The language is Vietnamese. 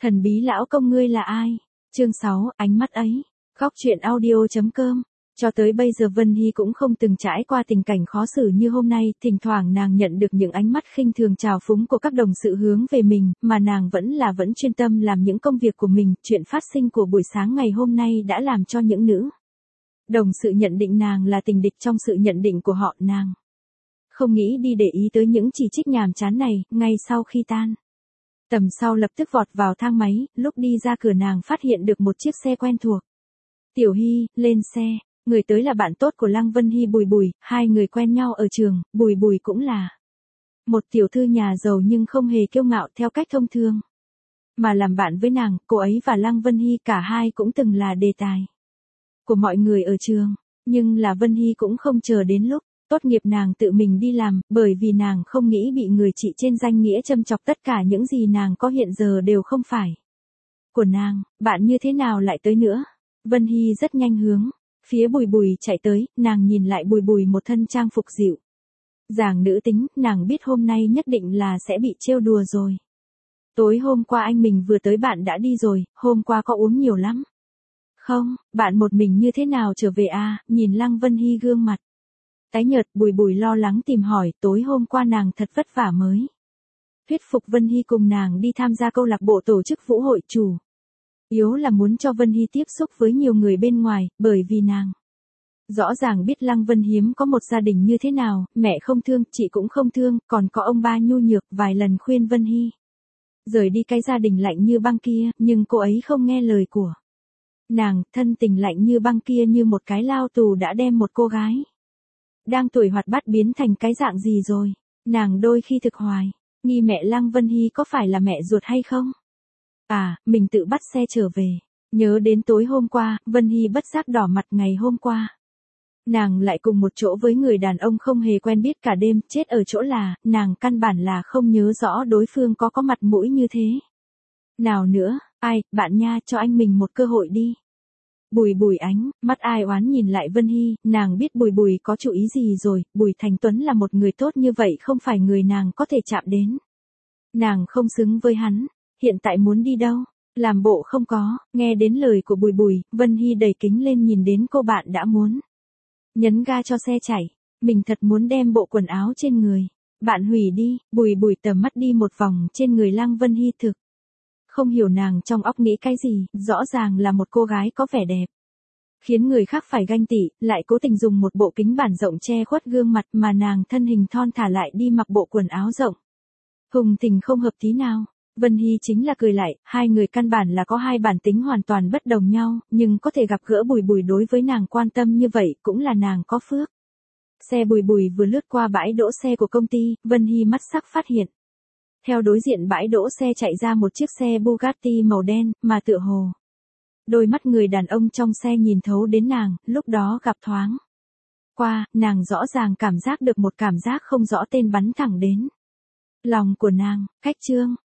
Thần bí lão công ngươi là ai? Chương 6, ánh mắt ấy. Góc truyện audio.com. Cho tới bây giờ Vân Hy cũng không từng trải qua tình cảnh khó xử như hôm nay, thỉnh thoảng nàng nhận được những ánh mắt khinh thường trào phúng của các đồng sự hướng về mình, mà nàng vẫn chuyên tâm làm những công việc của mình. Chuyện phát sinh của buổi sáng ngày hôm nay đã làm cho những nữ đồng sự nhận định nàng là tình địch. Trong sự nhận định của họ, nàng không nghĩ đi để ý tới những chỉ trích nhàm chán này. Ngay sau khi tan tầm sau lập tức vọt vào thang máy, lúc đi ra cửa nàng phát hiện được một chiếc xe quen thuộc. Tiểu Hy, lên xe. Người tới là bạn tốt của Lăng Vân Hy, Bùi Bùi, hai người quen nhau ở trường. Bùi Bùi cũng là một tiểu thư nhà giàu nhưng không hề kiêu ngạo theo cách thông thường, mà làm bạn với nàng. Cô ấy và Lăng Vân Hy cả hai cũng từng là đề tài của mọi người ở trường, nhưng là Vân Hy cũng không chờ đến lúc tốt nghiệp nàng tự mình đi làm, bởi vì nàng không nghĩ bị người chị trên danh nghĩa châm chọc. Tất cả những gì nàng có hiện giờ đều không phải của nàng. Bạn như thế nào lại tới nữa? Vân Hy rất nhanh hướng phía Bùi Bùi chạy tới. Nàng nhìn lại Bùi Bùi một thân trang phục dịu dàng nữ tính, nàng biết hôm nay nhất định là sẽ bị trêu đùa rồi. Tối hôm qua anh mình vừa tới, bạn đã đi rồi, hôm qua có uống nhiều lắm không? Bạn một mình như thế nào trở về à? Nhìn Lăng Vân Hy gương mặt tái nhợt, Bùi Bùi lo lắng tìm hỏi. Tối hôm qua nàng thật vất vả mới thuyết phục Vân Hy cùng nàng đi tham gia câu lạc bộ tổ chức vũ hội, chủ yếu là muốn cho Vân Hy tiếp xúc với nhiều người bên ngoài, bởi vì nàng rõ ràng biết Lăng Vân Hiếm có một gia đình như thế nào. Mẹ không thương, chị cũng không thương, còn có ông ba nhu nhược. Vài lần khuyên Vân Hy rời đi cái gia đình lạnh như băng kia, nhưng cô ấy không nghe lời của nàng. Thân tình lạnh như băng kia như một cái lao tù đã đem một cô gái đang tuổi hoạt bát biến thành cái dạng gì rồi. Nàng đôi khi thực hoài nghi mẹ Lăng Vân Hy có phải là mẹ ruột hay không. Mình tự bắt xe trở về. Nhớ đến tối hôm qua, Vân Hy bất giác đỏ mặt. Ngày hôm qua nàng lại cùng một chỗ với người đàn ông không hề quen biết cả đêm. Chết ở chỗ là, nàng căn bản là không nhớ rõ đối phương có mặt mũi như thế nào nữa. Ai, bạn nha, cho anh mình một cơ hội đi. Bùi Bùi ánh mắt ai oán nhìn lại Vân Hy, nàng biết Bùi Bùi có chủ ý gì rồi. Bùi Thành Tuấn là một người tốt như vậy không phải người nàng có thể chạm đến. Nàng không xứng với hắn. Hiện tại muốn đi đâu? Làm bộ không có. Nghe đến lời của Bùi Bùi, Vân Hy đẩy kính lên nhìn đến cô bạn đã muốn nhấn ga cho xe chạy. Mình thật muốn đem bộ quần áo trên người bạn hủy đi. Bùi Bùi tầm mắt đi một vòng trên người Lăng Vân Hy, thực không hiểu nàng trong óc nghĩ cái gì. Rõ ràng là một cô gái có vẻ đẹp, khiến người khác phải ganh tị, lại cố tình dùng một bộ kính bản rộng che khuất gương mặt, mà nàng thân hình thon thả lại đi mặc bộ quần áo rộng hùng thình không hợp tí nào. Vân Hy chính là cười lại. Hai người căn bản là có hai bản tính hoàn toàn bất đồng nhau, nhưng có thể gặp gỡ Bùi Bùi đối với nàng quan tâm như vậy cũng là nàng có phước. Xe Bùi Bùi vừa lướt qua bãi đỗ xe của công ty, Vân Hy mắt sắc phát hiện theo đối diện bãi đỗ xe chạy ra một chiếc xe Bugatti màu đen, mà tựa hồ đôi mắt người đàn ông trong xe nhìn thấu đến nàng. Lúc đó gặp thoáng qua, nàng rõ ràng cảm giác được một cảm giác không rõ tên bắn thẳng đến lòng của nàng. Cách chương